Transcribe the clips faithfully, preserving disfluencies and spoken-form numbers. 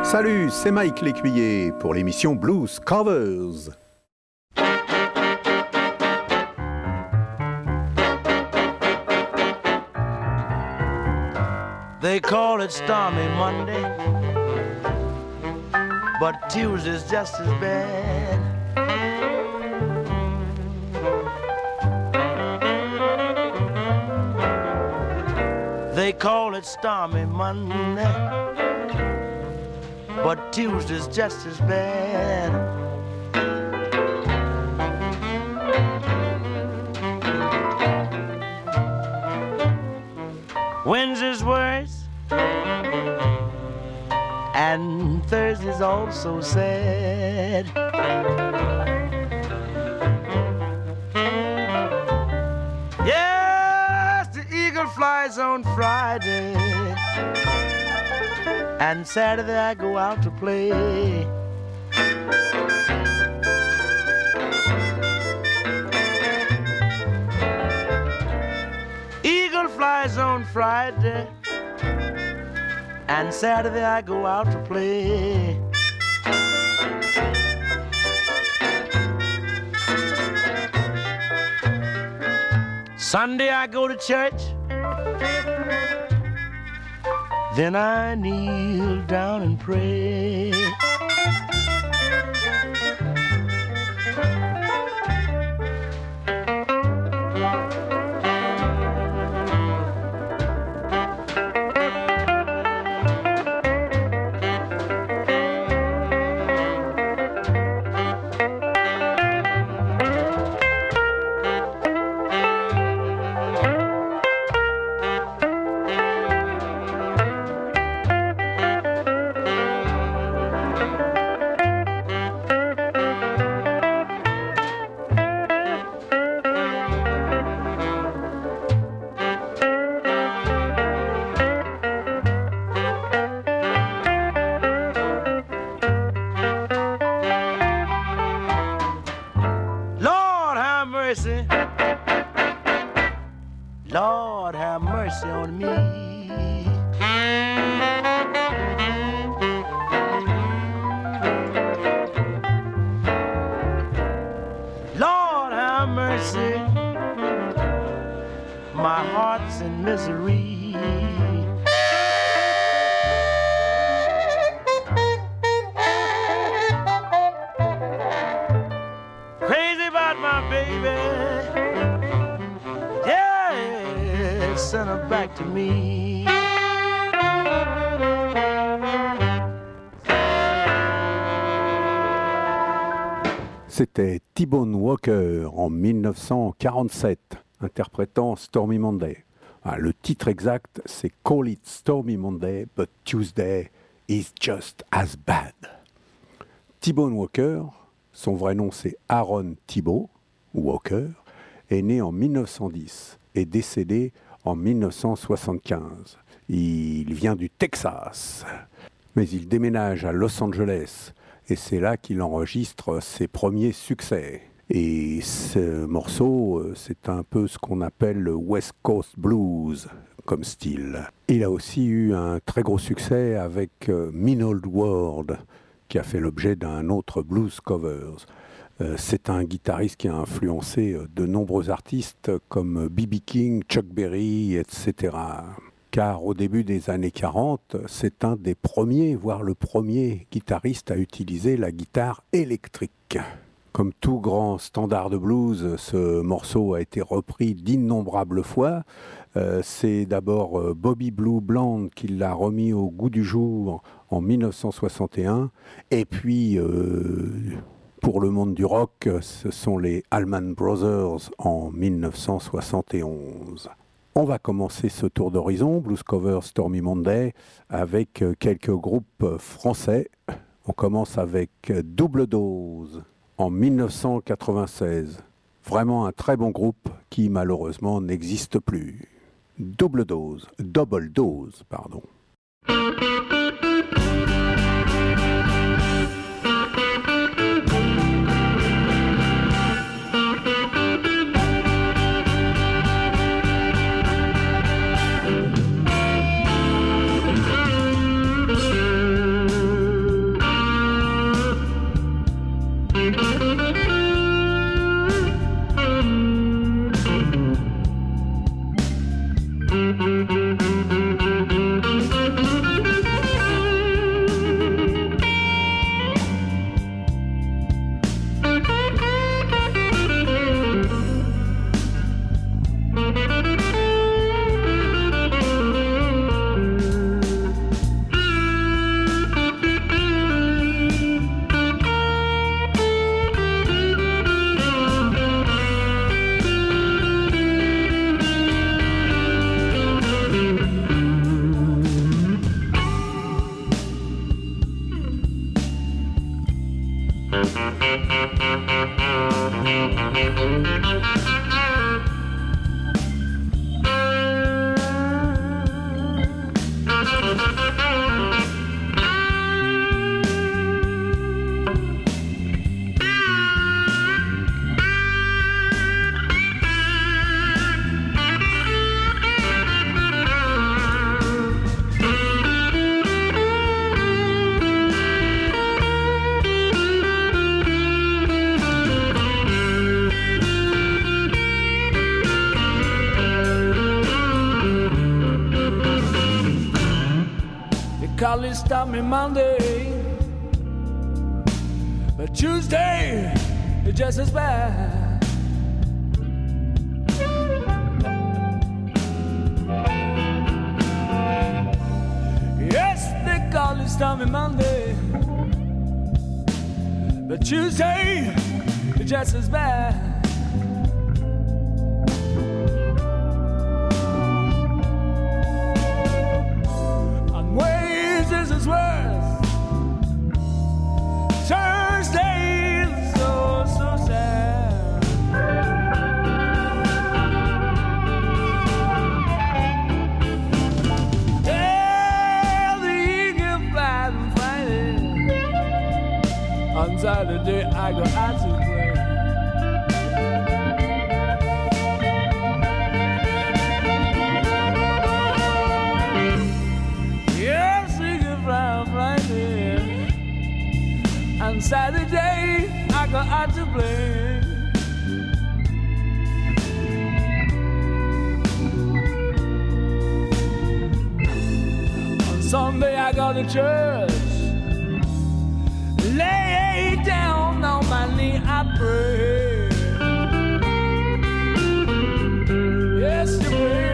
Salut, c'est Mike L'Écuyer pour l'émission Blues Covers. They call it stormy Monday, but Tuesday's just as bad. They call it stormy Monday, but Tuesday's just as bad. Wednesday's worse, and Thursday's also sad. Yes, the eagle flies on Friday, and Saturday I go out to play. Eagle flies on Friday, and Saturday I go out to play. Sunday I go to church, then I kneel down and pray. Lord have mercy on me. Lord have mercy, my heart's in misery. Crazy about my baby, send her back to me. C'était T-Bone Walker en dix-neuf cent quarante-sept, interprétant Stormy Monday. Ah, le titre exact, c'est Call It Stormy Monday, but Tuesday is just as bad. T-Bone Walker, son vrai nom c'est Aaron Thibault Walker, est né en dix-neuf cent dix et décédé en dix-neuf cent soixante-quinze. Il vient du Texas, mais il déménage à Los Angeles et c'est là qu'il enregistre ses premiers succès. Et ce morceau, c'est un peu ce qu'on appelle le West Coast Blues comme style. Il a aussi eu un très gros succès avec Mean Old World, qui a fait l'objet d'un autre blues covers. C'est un guitariste qui a influencé de nombreux artistes comme B B King, Chuck Berry, et cetera. Car au début des années quarante, c'est un des premiers, voire le premier guitariste à utiliser la guitare électrique. Comme tout grand standard de blues, ce morceau a été repris d'innombrables fois. Euh, c'est d'abord euh, Bobby Blue Bland qui l'a remis au goût du jour en dix-neuf cent soixante et un. Et puis... Euh, Pour le monde du rock, ce sont les Allman Brothers en dix-neuf cent soixante et onze. On va commencer ce tour d'horizon, Blues Cover Stormy Monday, avec quelques groupes français. On commence avec Double Dose en dix-neuf cent quatre-vingt-seize. Vraiment un très bon groupe qui malheureusement n'existe plus. Double Dose, Double Dose, pardon. Call it stop me Monday, but Tuesday is just as bad. Yes, they call it stop me Monday, but Tuesday is just as bad. This is worse. Thursday is so, so sad. Yeah, the eagle flies on Friday. On Saturday I go out to play. On Saturday, I go out to play. On Sunday, I go to church. Lay down on my knee, I pray. Yes, you pray.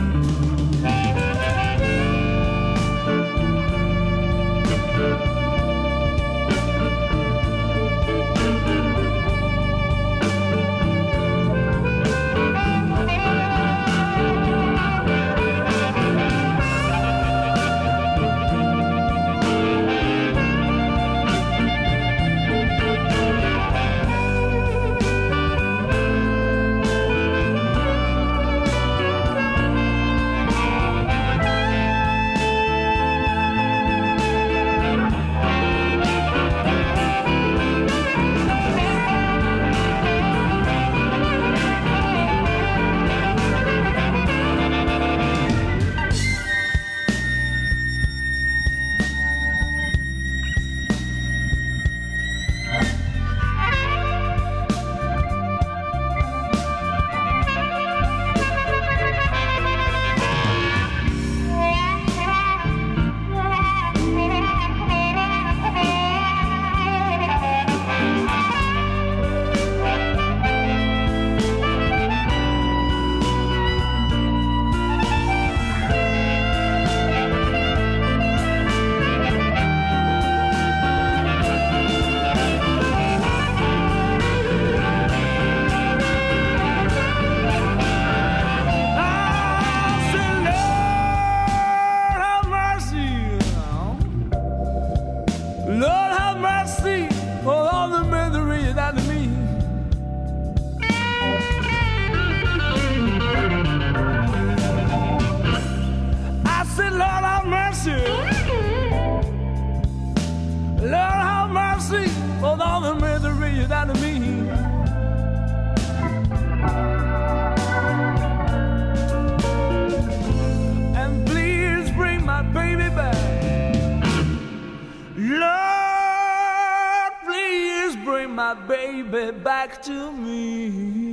Baby, back to me.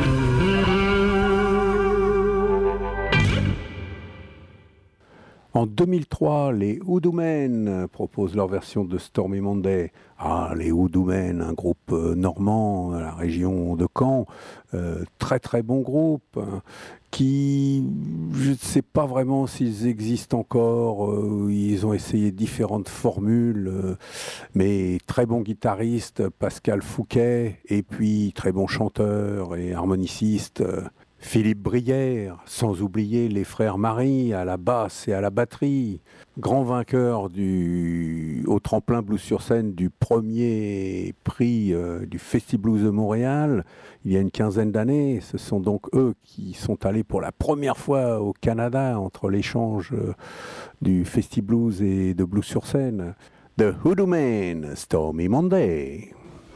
En deux mille trois, les Hoodoo Men proposent leur version de Stormy Monday. Ah, les Hoodoo Men, un groupe euh, normand, à la région de Caen, euh, très très bon groupe, hein, qui, je ne sais pas vraiment s'ils existent encore, euh, ils ont essayé différentes formules, euh, mais très bon guitariste, Pascal Fouquet, et puis très bon chanteur et harmoniciste, euh, Philippe Brière, sans oublier les frères Marie à la basse et à la batterie, grand vainqueur du, au tremplin blues sur scène du premier prix euh, du Festi-Blues de Montréal il y a une quinzaine d'années. Ce sont donc eux qui sont allés pour la première fois au Canada entre l'échange euh, du Festi-Blues et de blues sur scène. The Hoodoo Men, Stormy Monday.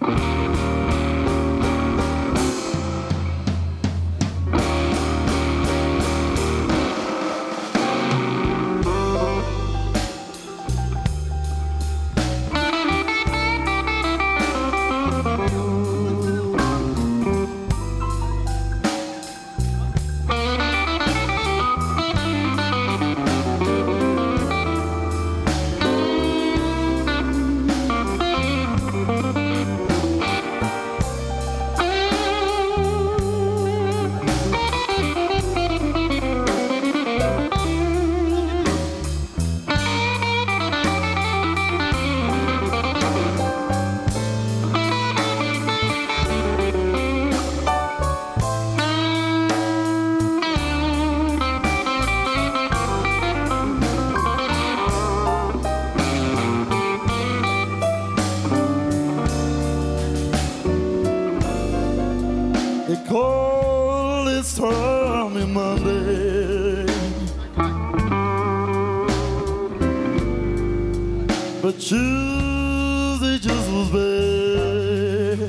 But Tuesday just was bad.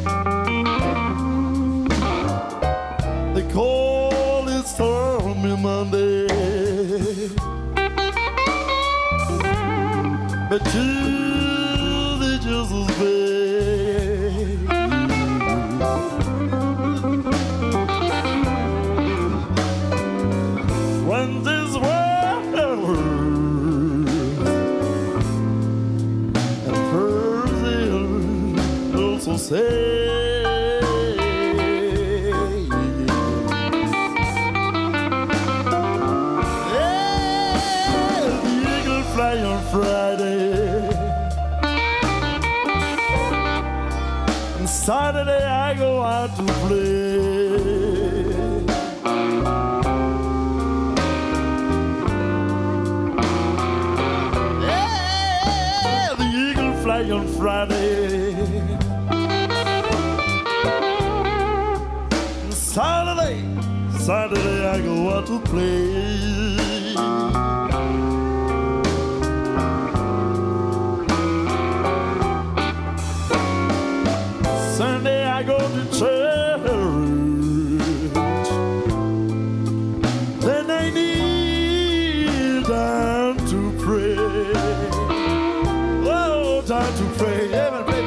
They call it Stormy Monday, but Tuesday just was bad. When this world and Thursday also say, yeah, the eagle fly on Friday, and Saturday I go out to play. On Friday, Saturday, Saturday I go out to play. Sunday I go to church, then I kneel down to pray. Time to pray, yeah, baby.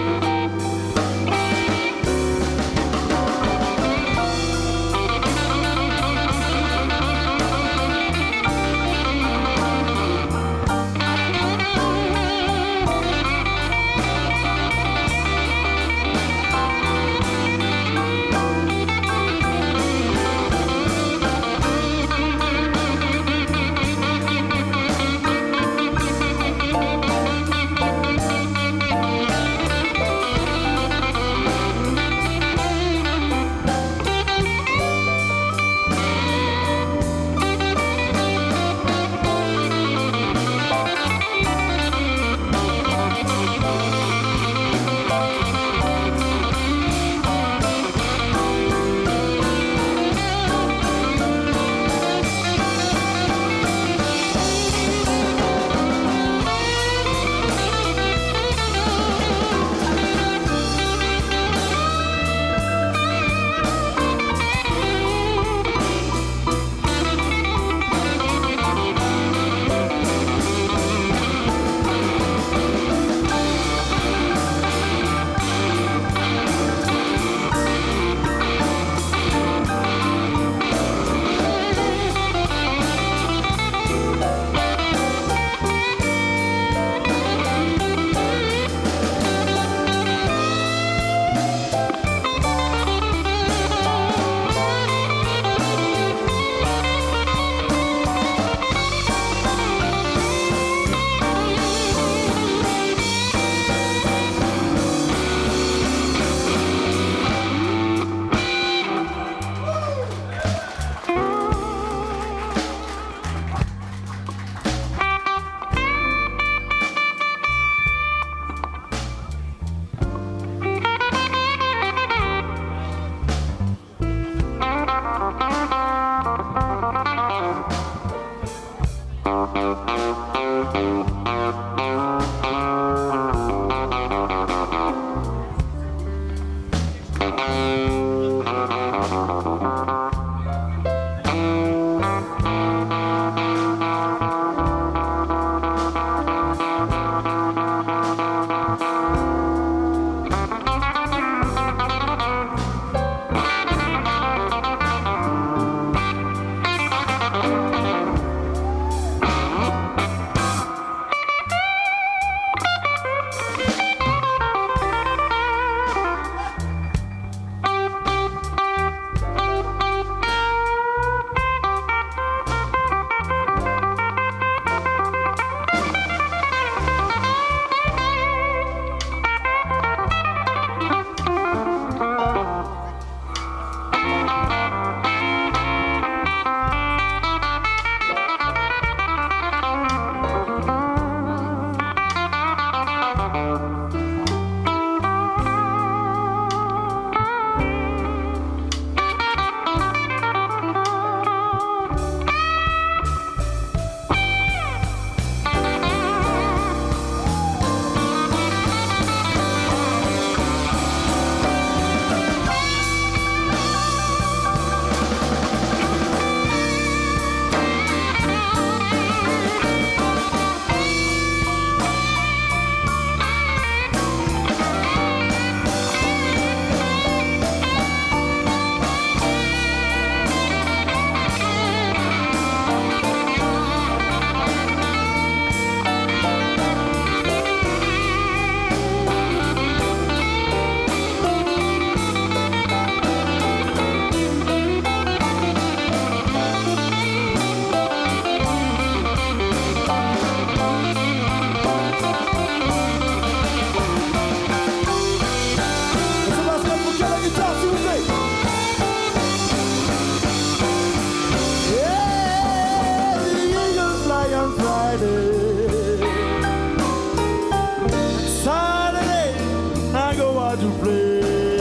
to play.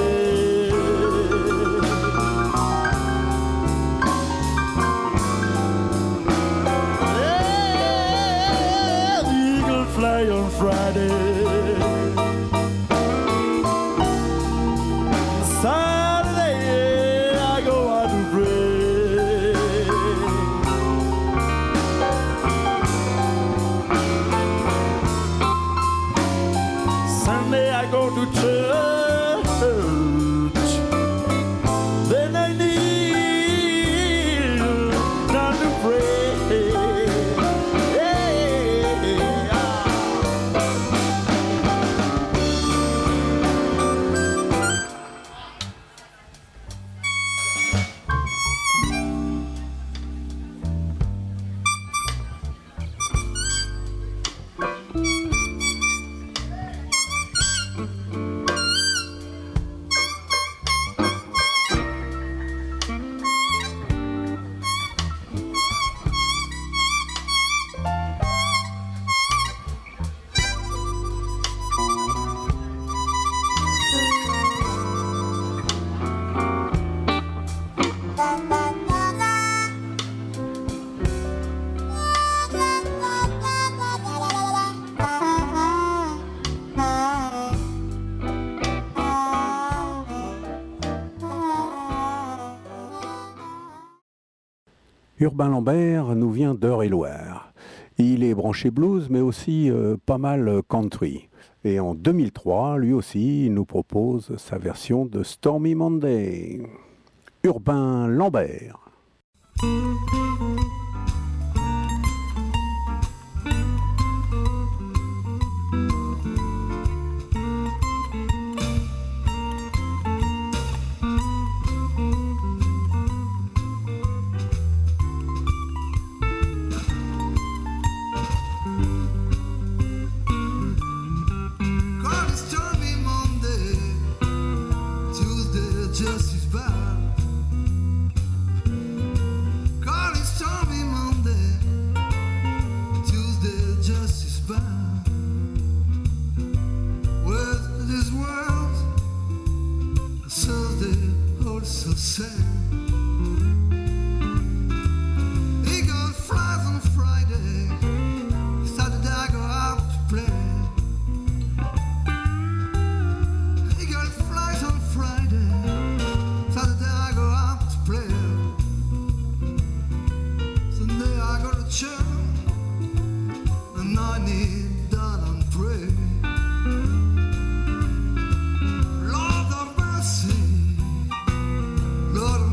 Yeah, the eagle fly on Friday. Saturday I go out to pray. Sunday I go to church. Then I kneel down to pray. Yeah. Urbain Lambert nous vient d'Eure-et-Loire. Il est branché blues, mais aussi euh, pas mal country. Et en deux mille trois, lui aussi, il nous propose sa version de Stormy Monday. Urbain Lambert. God, it's stormy Monday, Tuesday just is bad. God, it's stormy Monday, Tuesday just is bad. With this world, Thursday also sad. Eagle flies on Friday, Saturday I go out to play. Eagle flies on Friday, Saturday I go out to play. Sunday I go to church, and I need that and pray. Lord of mercy, Lord of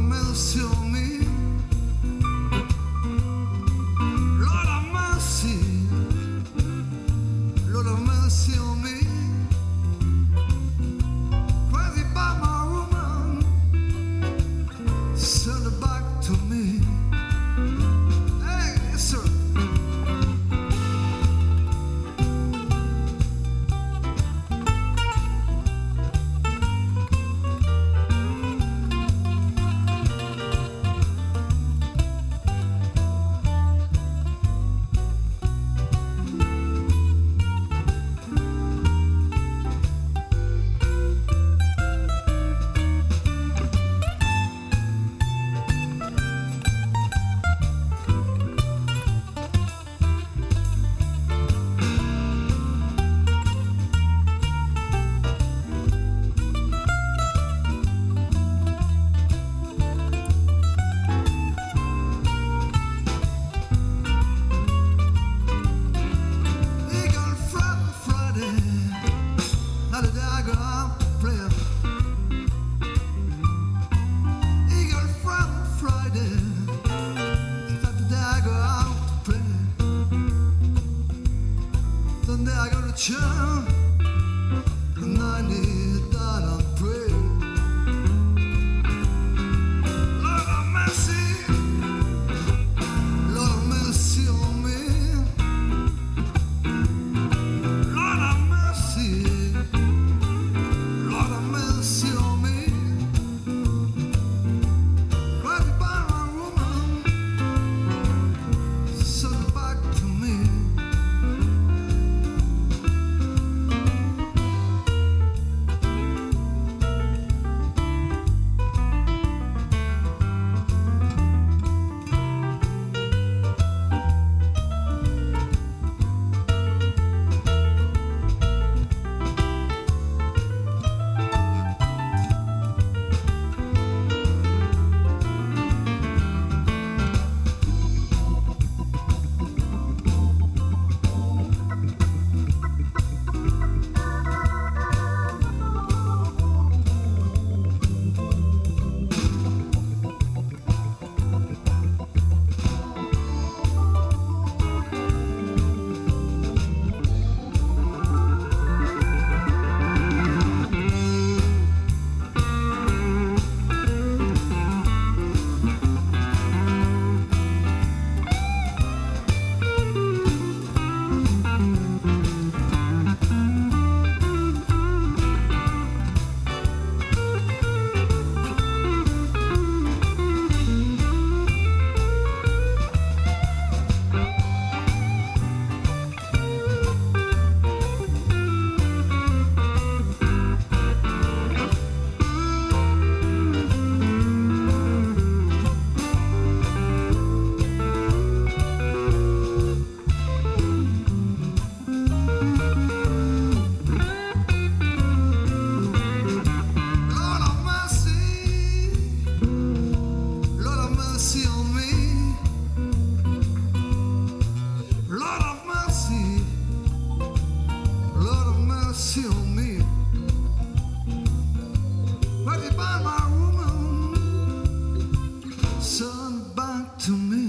Buddy, buy my woman, son, back to me.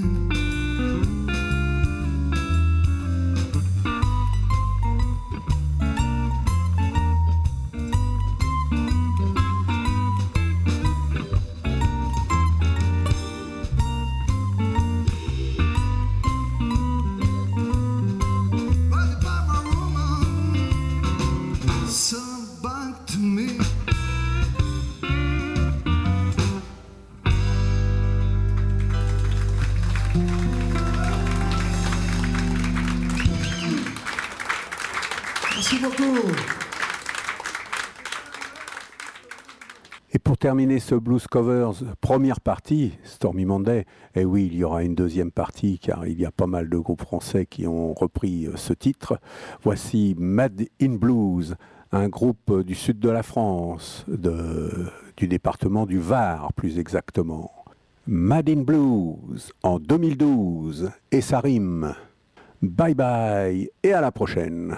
Et pour terminer ce Blues Covers, première partie, Stormy Monday, et oui, il y aura une deuxième partie, car il y a pas mal de groupes français qui ont repris ce titre. Voici Mad in Blues, un groupe du sud de la France, de, du département du Var plus exactement. Mad in Blues en deux mille douze, et ça rime. Bye bye, et à la prochaine.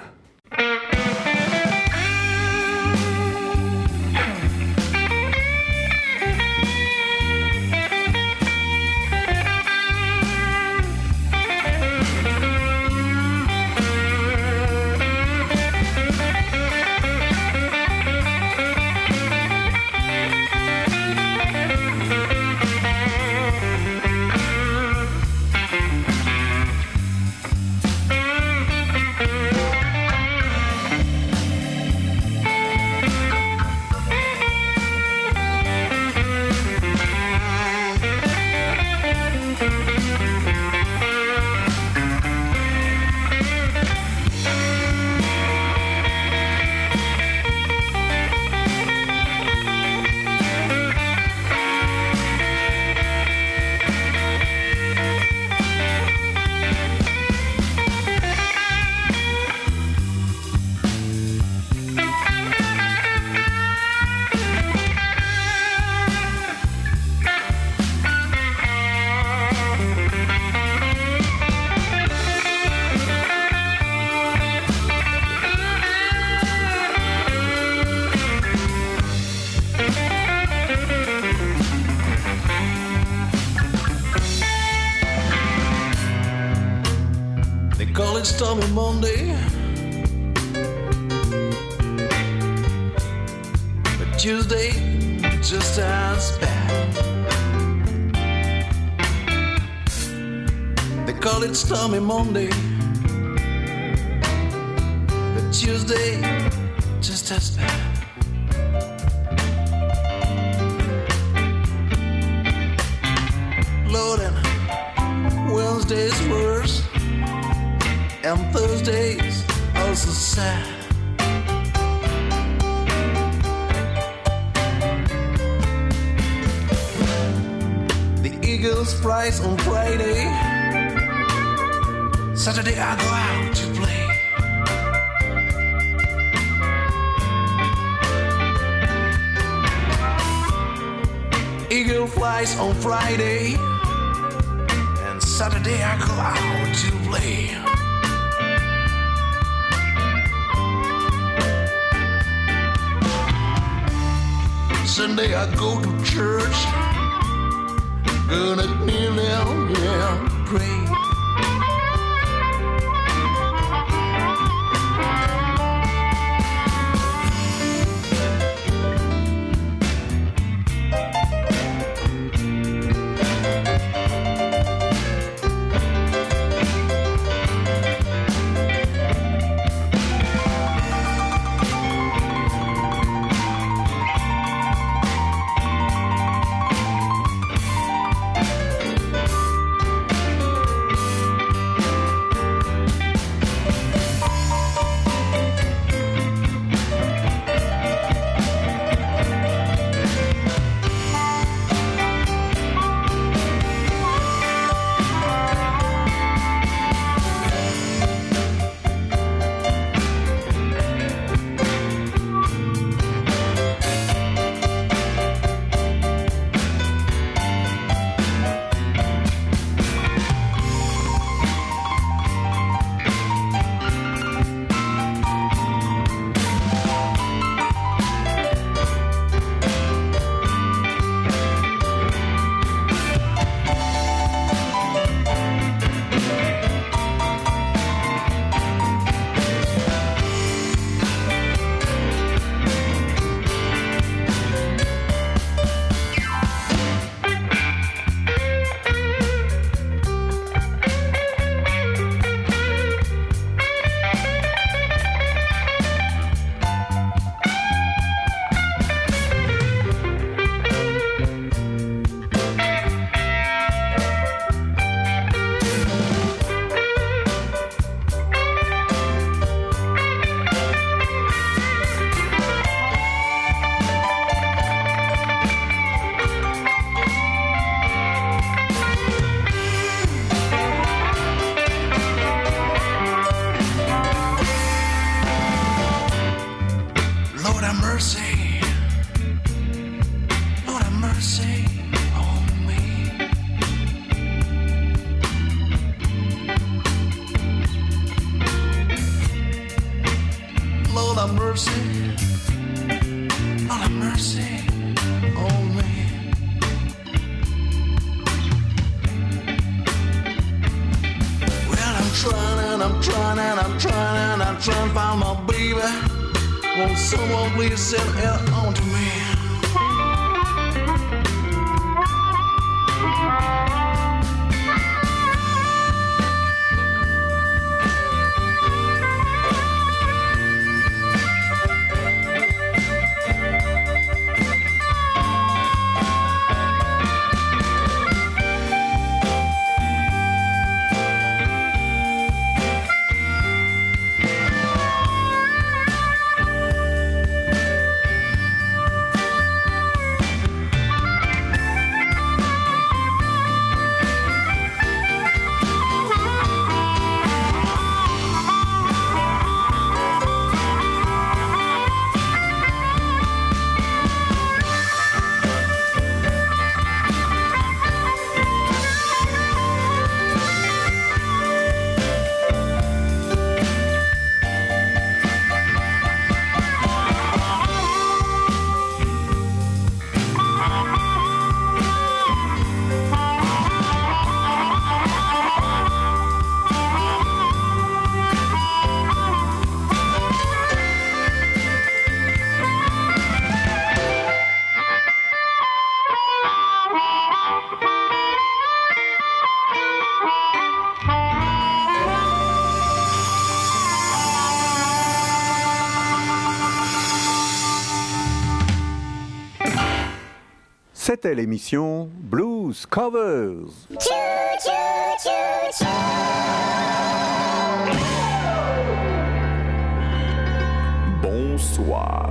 Stormy Monday, but Tuesday just as bad. They call it Stormy Monday, but Tuesday just as bad. Lord, and Wednesday's worse, and Thursdays also sad. The Eagles prize on Friday, Saturday I go out to play. Eagle flies on Friday, and Saturday I go out to play. Sunday I go to church, gonna kneel down and pray. mercy on me. Well, I'm trying and I'm trying and I'm trying and I'm trying to find my baby. Won't someone please send it on to me? C'était l'émission Blues Covers. Bonsoir.